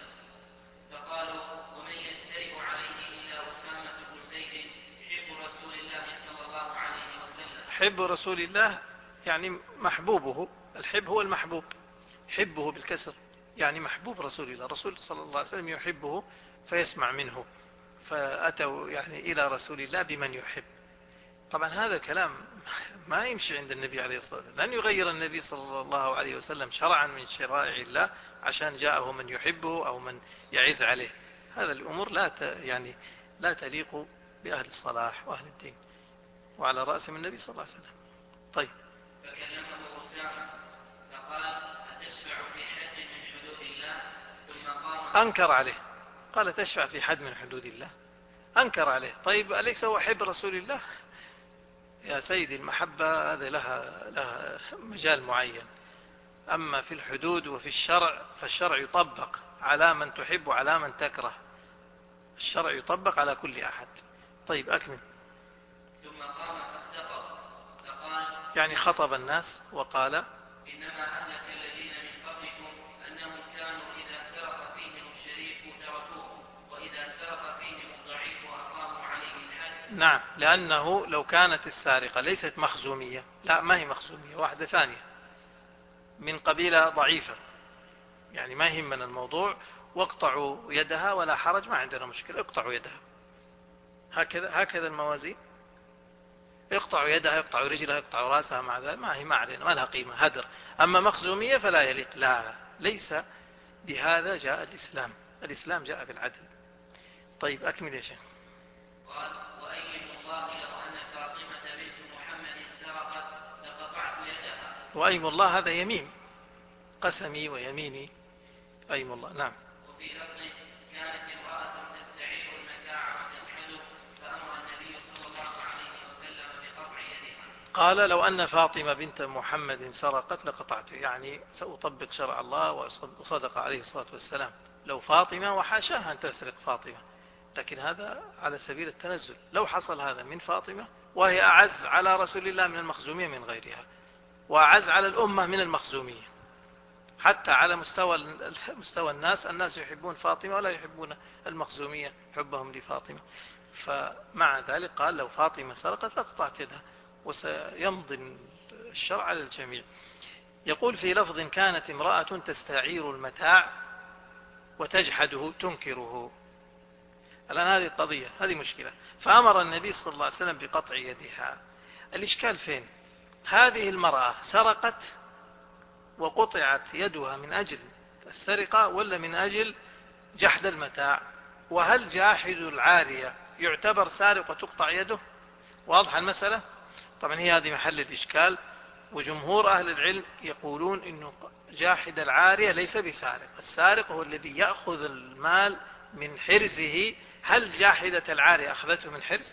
فقالوا ومن يسترئ عليه إلا أسامة بن زيد حب رسول الله صلى الله عليه وسلم. حب رسول الله يعني محبوبه، الحب هو المحبوب، حبه بالكسر يعني محبوب رسول الله، رسول صلى الله عليه وسلم يحبه فيسمع منه، فأتوا يعني إلى رسول الله بمن يحب. طبعا هذا كلام ما يمشي عند النبي عليه الصلاة والسلام، لن يغير النبي صلى الله عليه وسلم شرعا من شرائع الله عشان جاءه من يحبه أو من يعز عليه. هذا الأمور لا يعني لا تليق بأهل الصلاح وأهل الدين، وعلى رأسهم النبي صلى الله عليه وسلم. طيب. فكلمه أسامة فقال أتشفع في حد من حدود الله؟ ثم قام أنكر عليه، قال تشفع في حد من حدود الله، أنكر عليه. طيب أليس هو حب رسول الله؟ يا سيدي المحبة هذا لها, لها مجال معين، أما في الحدود وفي الشرع فالشرع يطبق على من تحب وعلى من تكره، الشرع يطبق على كل أحد. طيب أكمل. ثم قام فاختطب فقال يعني خطب الناس وقال إنما أهلك الذين من قبلكم أنهم كانوا إذا سرق فيهم الشريف تركوه، وإذا سرق فيهم الضعيف أقاموا عليه الحد. نعم، لأنه لو كانت السارقة ليست مخزومية، لا ما هي مخزومية، واحدة ثانية من قبيلة ضعيفة، يعني ما يهمنا الموضوع، واقطعوا يدها ولا حرج، ما عندنا مشكلة، اقطعوا يدها، هكذا هكذا الموازين، يقطعوا يدها يقطعوا رجلها يقطعوا راسها، مع ذلك ما هي ما علينا، ما لها قيمة، هدر. أما مخزومية فلا يليق، لا، ليس بهذا جاء الإسلام، الإسلام جاء بالعدل. طيب أكمل يا شيخ. قال وأيم الله لو أن فاطمة بنت محمد سرقت لقطعت يدها. وأيم الله هذا يمين، قسمي ويميني، أيم الله. نعم. وفي لفظ كانت امرأة تستعير المتاع وتجحده فأمر النبي صلى الله عليه وسلم بقطع يدها. قال لو أن فاطمة بنت محمد سرقت لقطعته، يعني سأطبق شرع الله، وصدق عليه الصلاة والسلام. لو فاطمة، وحاشاها أن تسرق فاطمة، لكن هذا على سبيل التنزل. لو حصل هذا من فاطمة وهي أعز على رسول الله من المخزومية من غيرها، وأعز على الأمة من المخزومية، حتى على مستوى مستوى الناس، الناس يحبون فاطمة ولا يحبون المخزومية حبهم لفاطمة، فمع ذلك قال لو فاطمة سرقت لقطعت يدها، وسيمضي الشرع على الجميع. يقول في لفظ كانت امرأة تستعير المتاع وتجحده تنكره. الآن هذه القضية، هذه مشكلة، فأمر النبي صلى الله عليه وسلم بقطع يدها. الإشكال فين؟ هذه المرأة سرقت وقطعت يدها من أجل السرقة ولا من أجل جحد المتاع؟ وهل جاحد العارية يعتبر سارق وتقطع يده؟ واضح المسألة؟ طبعا هي هذه محل الإشكال، وجمهور أهل العلم يقولون إنه جاحد العارية ليس بسارق، السارق هو الذي يأخذ المال من حرزه. هل جاحدة العارية أخذته من حرز؟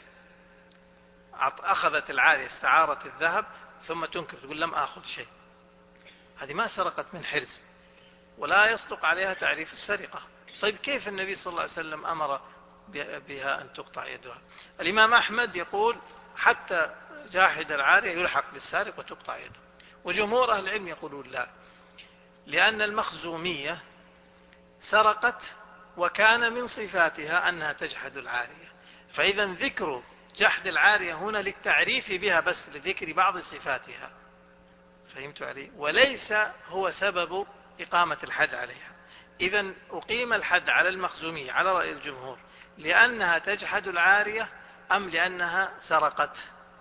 أخذت العارية استعارة الذهب ثم تنكر تقول لم أخذ شيء، هذه ما سرقت من حرز، ولا يصدق عليها تعريف السرقة. طيب كيف النبي صلى الله عليه وسلم أمر بها أن تقطع يدها؟ الإمام أحمد يقول حتى جاحد العارية يلحق بالسارق وتقطع يده، وجمهور أهل العلم يقولون لا، لأن المخزومية سرقت وكان من صفاتها أنها تجحد العارية، فإذا ذكر جحد العارية هنا للتعريف بها بس، لذكر بعض صفاتها، فهمت علي؟ وليس هو سبب إقامة الحد عليها. إذن أقيم الحد على المخزومية على رأي الجمهور لأنها تجحد العارية أم لأنها سرقت؟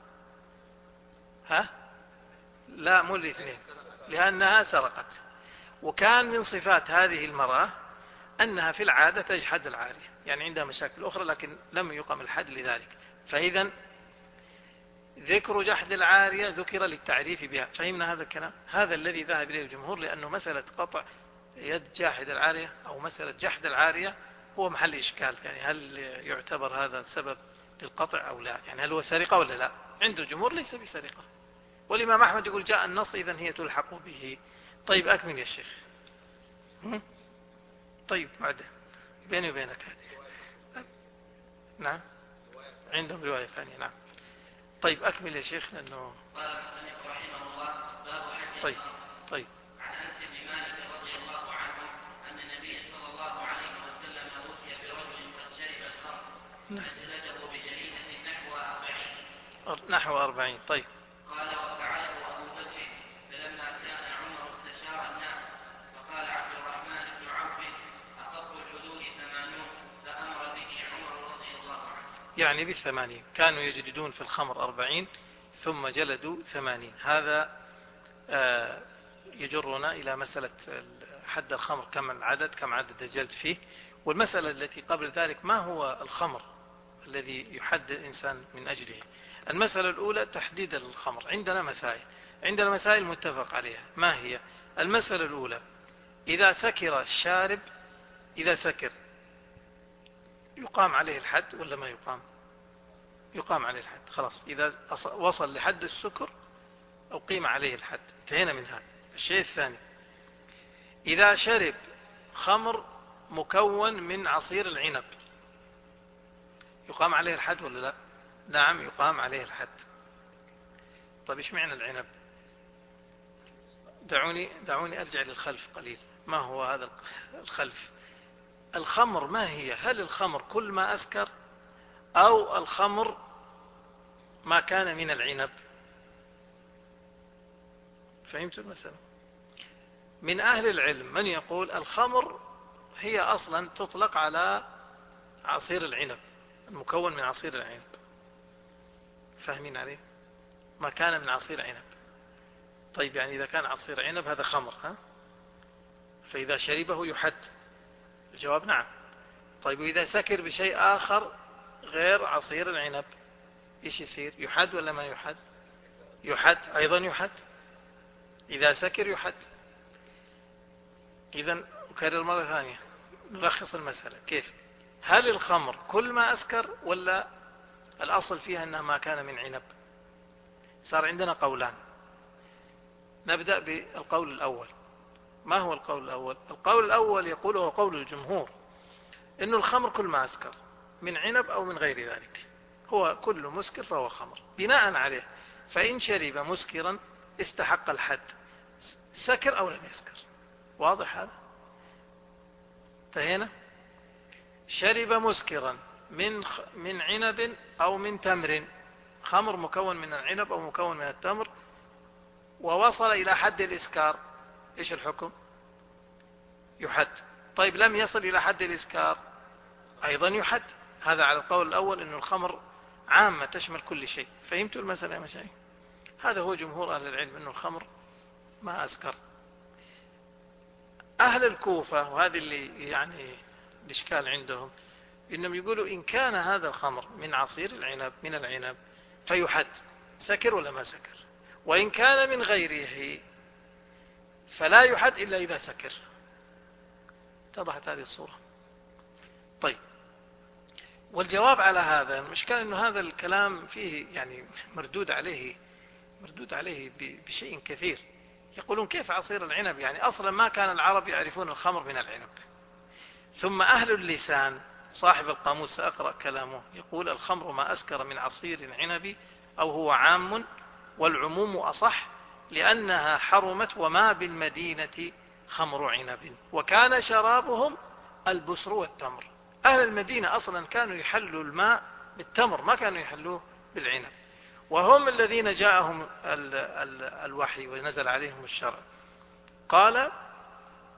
ها؟ لا، مو الاثنين، لأنها سرقت. وكان من صفات هذه المرأة أنها في العادة تجحد العارية، يعني عندها مشاكل أخرى لكن لم يقم الحد لذلك. فإذا ذكر جحد العارية ذكر للتعريف بها. فهمنا هذا الكلام؟ هذا الذي ذهب إليه الجمهور، لأنه مسألة قطع يد جاحد العارية أو مسألة جحد العارية هو محل إشكال، يعني هل يعتبر هذا سبب للقطع أو لا؟ يعني هل هو سرقة ولا لا؟ عند الجمهور ليس بسرقة، والإمام أحمد يقول جاء النص إذن هي تلحق به. طيب أكمل يا شيخ. طيب بعد بيني وبينك هذه. نعم عندهم رواية ثانية. نعم طيب أكمل يا شيخ لأنه قال المصنف رحمه الله باب حج. طيب طيب عن أنس بن مالك رضي الله عنه أن النبي صلى الله عليه وسلم أوتي برجل قد شرب الخمر فجلده بجريدة نحو أربعين نحو أربعين. طيب قال وفعله أبو بكر فلما كان عمر استشار الناس فقال عبد الرحمن بن عوف أخف الحدود ثمانون فأمر به عمر رضي الله عنه. يعني بالثمانين كانوا يجلدون في الخمر أربعين ثم جلدوا ثمانين. هذا يجرنا إلى مسألة حد الخمر، كم العدد، كم عدد الجلد فيه. والمسألة التي قبل ذلك ما هو الخمر الذي يحدد الإنسان من أجله. المسألة الأولى تحديد الخمر. عندنا مسائل عندنا مسائل متفق عليها. ما هي المسألة الأولى؟ إذا سكر الشارب، إذا سكر يقام عليه الحد ولا ما يقام؟ يقام عليه الحد. خلاص إذا وصل لحد السكر أقيم عليه الحد، انتهينا من هذا. الشيء الثاني إذا شرب خمر مكون من عصير العنب يقام عليه الحد ولا لا؟ نعم يقام عليه الحد. طيب إيش معنى العنب؟ دعوني دعوني أرجع للخلف قليل. ما هو هذا الخلف؟ الخمر ما هي؟ هل الخمر كل ما أسكر أو الخمر ما كان من العنب؟ فهمت المسألة؟ من أهل العلم من يقول الخمر هي أصلا تطلق على عصير العنب المكون من عصير العنب. فاهمين عليه؟ ما كان من عصير عنب. طيب يعني إذا كان عصير عنب هذا خمر، ها؟ فإذا شربه يحد. الجواب نعم. طيب وإذا سكر بشيء آخر غير عصير العنب إيش يصير؟ يحد ولا ما يحد؟ يحد أيضا، يحد إذا سكر يحد. إذن أكرر مرة ثانية نلخص المسألة. كيف؟ هل الخمر كل ما أسكر ولا الأصل فيها أنها ما كان من عنب؟ صار عندنا قولان. نبدأ بالقول الأول. ما هو القول الأول؟ القول الأول يقول هو قول الجمهور إن الخمر كل ما أسكر من عنب أو من غير ذلك، هو كل مسكر فهو خمر. بناء عليه فإن شرب مسكرا استحق الحد، سكر أو لم يسكر. واضح هذا؟ انتهينا. شرب مسكرا من من عنب أو من تمر، خمر مكون من العنب أو مكون من التمر، ووصل إلى حد الإسكار، إيش الحكم؟ يحد. طيب لم يصل إلى حد الإسكار أيضا يحد. هذا على القول الأول إنه الخمر عامة تشمل كل شيء. فهمتوا المسألة يا مشايخ؟ هذا هو جمهور أهل العلم إنه الخمر ما أسكر. أهل الكوفة وهذه اللي يعني الإشكال عندهم إنهم يقولوا إن كان هذا الخمر من عصير العنب من العنب فيحد، سكر ولا ما سكر، وإن كان من غيره فلا يحد إلا إذا سكر. اتضحت هذه الصورة؟ طيب والجواب على هذا المشكلة إنه هذا الكلام فيه يعني مردود عليه مردود عليه بشيء كثير. يقولون كيف عصير العنب؟ يعني أصلا ما كان العرب يعرفون الخمر من العنب. ثم أهل اللسان صاحب القاموس سأقرأ كلامه يقول الخمر ما أسكر من عصير عنب أو هو عام، والعموم أصح لأنها حرمت وما بالمدينة خمر عنب وكان شرابهم البسر والتمر. أهل المدينة أصلا كانوا يحلوا الماء بالتمر، ما كانوا يحلوه بالعنب، وهم الذين جاءهم ال ال الوحي ونزل عليهم الشرع. قال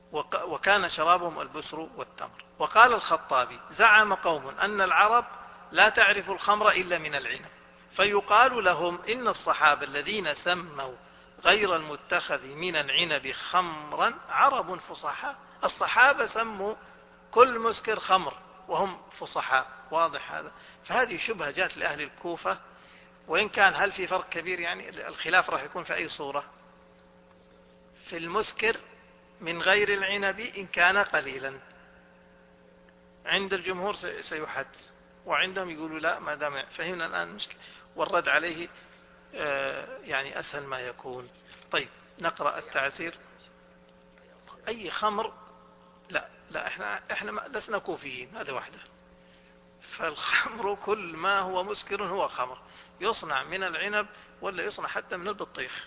وكان شرابهم البسر والتمر. وقال الخطابي: زعم قوم أن العرب لا تعرف الخمر إلا من العنب، فيقال لهم إن الصحابة الذين سموا غير المتخذ من العنب خمرا عرب فصحاء. الصحابة سموا كل مسكر خمر وهم فصحاء. واضح هذا؟ فهذه شبهة جاءت لأهل الكوفة، وإن كان هل في فرق كبير؟ يعني الخلاف راح يكون في أي صورة؟ في المسكر من غير العنب إن كان قليلا، عند الجمهور سيحد، وعندهم يقولوا لا ما دام. فهمنا الآن المشكلة، والرد عليه يعني أسهل ما يكون. طيب نقرأ التعسير. أي خمر؟ لا لا احنا احنا لسنا كوفيين، هذا واحدة. فالخمر كل ما هو مسكر هو خمر، يصنع من العنب ولا يصنع حتى من البطيخ.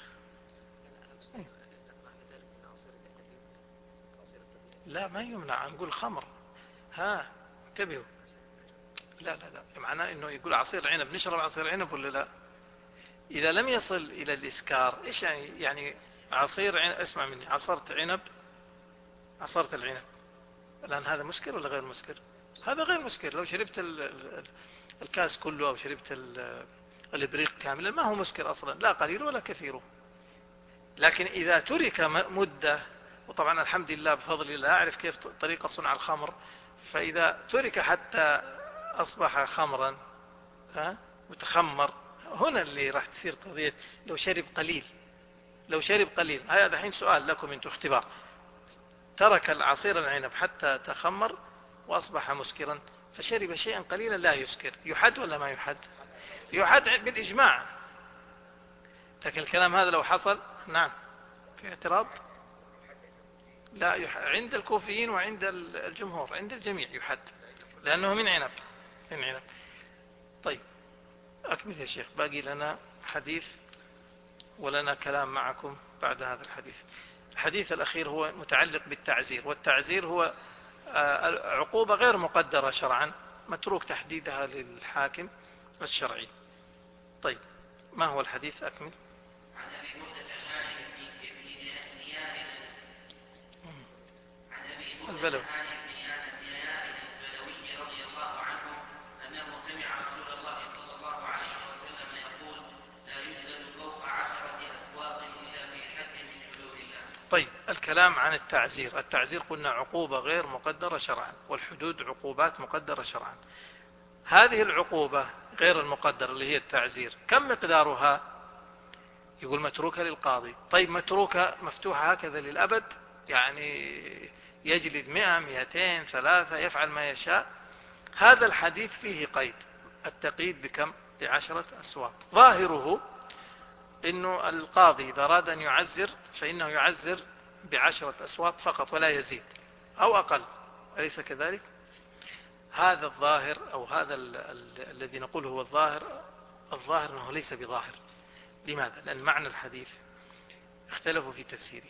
لا ما يمنع، نقول خمر. ها انتبهوا، لا لا لا معناه انه يقول عصير عنب، نشرب عصير عنب ولا لا؟ اذا لم يصل الى الاسكار ايش يعني؟ يعني عصير عنب، اسمع مني، عصرت عنب، عصرت العنب الان، هذا مسكر ولا غير مسكر؟ هذا غير مسكر. لو شربت الكاس كله او شربت الابريق كاملا ما هو مسكر اصلا، لا قليل ولا كثير. لكن اذا ترك مدة، وطبعا الحمد لله بفضل الله أعرف كيف طريقة صنع الخمر، فإذا ترك حتى أصبح خمرا ها متخمر، هنا اللي راح تصير قضية لو شرب قليل. لو شرب قليل، هذا الحين سؤال لكم انتم اختبار. ترك العصير العنب حتى تخمر وأصبح مسكرا، فشرب شيئا قليلا لا يسكر، يحد ولا ما يحد؟ يحد بالإجماع. لكن الكلام هذا لو حصل، نعم في اعتراض؟ لا يح... عند الكوفيين وعند الجمهور، عند الجميع يحد، لأنه من عنب، من عنب. طيب أكمل يا شيخ، باقي لنا حديث ولنا كلام معكم بعد هذا الحديث. الحديث الأخير هو متعلق بالتعزير، والتعزير هو عقوبة غير مقدرة شرعا، متروك تحديدها للحاكم الشرعي. طيب ما هو الحديث؟ أكمل. البلو. رضي الله عنه أنه سمع رسول الله صلى الله عليه وسلم يقول: لا يجلد فوق عشرة أسواق إلا في حد من حدود الله. طيب الكلام عن التعزير. التعزير قلنا عقوبة غير مقدرة شرعا، والحدود عقوبات مقدرة شرعا. هذه العقوبة غير المقدرة اللي هي التعزير كم مقدارها؟ يقول متروكة للقاضي. طيب متروكة مفتوحة هكذا للأبد، يعني يجلد مئة مئتين ثلاثة يفعل ما يشاء؟ هذا الحديث فيه قيد، التقييد بكم؟ بعشرة أسواق. ظاهره إنه القاضي إذا أراد أن يعزر فإنه يعزر بعشرة أسواق فقط ولا يزيد أو أقل، أليس كذلك؟ هذا الظاهر أو هذا ال ال الذي نقول هو الظاهر، الظاهر أنه ليس بظاهر. لماذا؟ لأن معنى الحديث اختلفوا في تفسيره.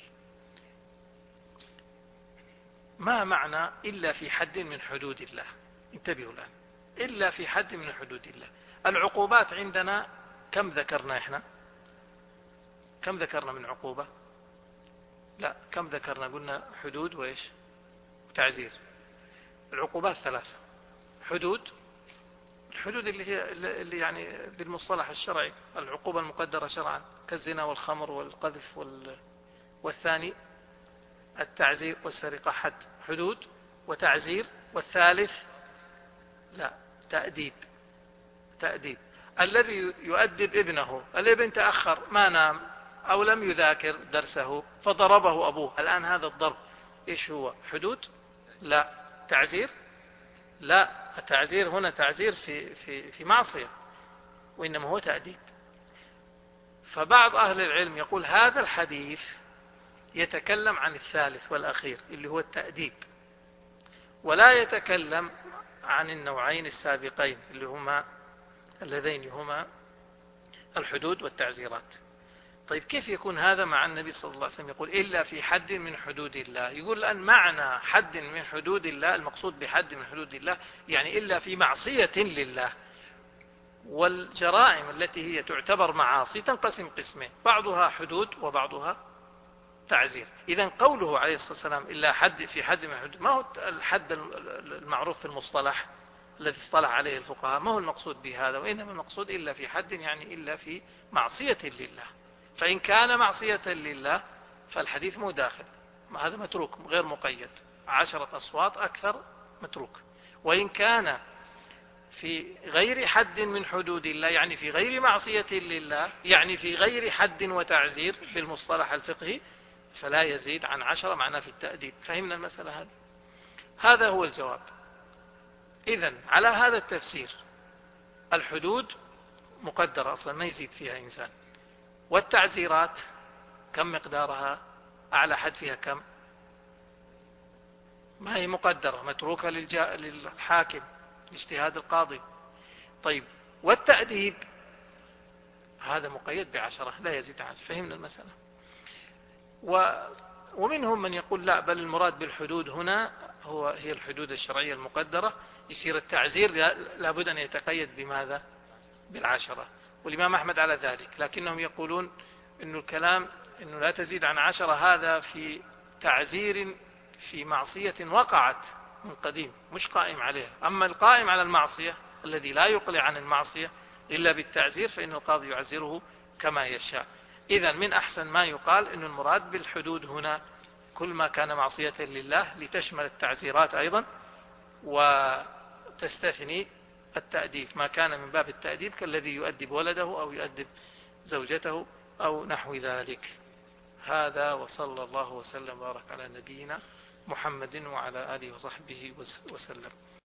ما معنى إلا في حد من حدود الله؟ انتبهوا الآن، إلا في حد من حدود الله. العقوبات عندنا كم ذكرنا إحنا؟ كم ذكرنا من عقوبة؟ لا كم ذكرنا؟ قلنا حدود وإيش؟ تعزير. العقوبات ثلاثة. حدود، الحدود اللي هي اللي يعني بالمصطلح الشرعي العقوبة المقدرة شرعا كالزنا والخمر والقذف وال... والثاني التعزير والسرقة، حد حدود وتعزير. والثالث لا تأديب. تأديب الذي يؤدب ابنه، الابن تأخر ما نام أو لم يذاكر درسه فضربه أبوه، الآن هذا الضرب إيش هو؟ حدود؟ لا. تعزير؟ لا. التعزير هنا تعزير في في في معصية، وإنما هو تأديب. فبعض أهل العلم يقول هذا الحديث يتكلم عن الثالث والأخير اللي هو التأديب، ولا يتكلم عن النوعين السابقين اللي هما اللذين هما الحدود والتعزيرات. طيب كيف يكون هذا مع النبي صلى الله عليه وسلم يقول إلا في حد من حدود الله؟ يقول الآن معنى حد من حدود الله، المقصود بحد من حدود الله يعني إلا في معصية لله. والجرائم التي هي تعتبر معاصي تنقسم قسمين، بعضها حدود وبعضها والتعزير. إذن قوله عليه الصلاة والسلام إلا حد في حد من الحدود، ما هو الحد المعروف في المصطلح الذي اصطلح عليه الفقهاء، ما هو المقصود بهذا، وإنما المقصود إلا في حد يعني إلا في معصية لله. فإن كان معصية لله فالحديث مو داخل، هذا متروك غير مقيد، عشرة أصوات أكثر متروك. وإن كان في غير حد من حدود الله يعني في غير معصية لله يعني في غير حد وتعزير بالمصطلح الفقهي فلا يزيد عن عشرة، معناه في التأديب. فهمنا المسألة هذه؟ هذا هو الجواب. إذن على هذا التفسير الحدود مقدرة أصلا ما يزيد فيها إنسان، والتعزيرات كم مقدارها؟ أعلى حد فيها كم؟ ما هي مقدرة، متروكة للحاكم اجتهاد القاضي. طيب والتأديب هذا مقيد بعشرة لا يزيد عن عشرة. فهمنا المسألة؟ و ومنهم من يقول لا، بل المراد بالحدود هنا هو هي الحدود الشرعية المقدرة، يصير التعزير لابد أن يتقيد بماذا؟ بالعشرة. والإمام أحمد على ذلك، لكنهم يقولون إنه الكلام إنه لا تزيد عن عشرة هذا في تعزير في معصية وقعت من قديم مش قائم عليها. أما القائم على المعصية الذي لا يقلع عن المعصية إلا بالتعزير فإن القاضي يعزره كما يشاء. إذن من أحسن ما يقال إن المراد بالحدود هنا كل ما كان معصية لله، لتشمل التعزيرات أيضا وتستثني التأديب، ما كان من باب التأديب كالذي يؤدب ولده أو يؤدب زوجته أو نحو ذلك. هذا وصلى الله وسلم وبارك على نبينا محمد وعلى آله وصحبه وسلم.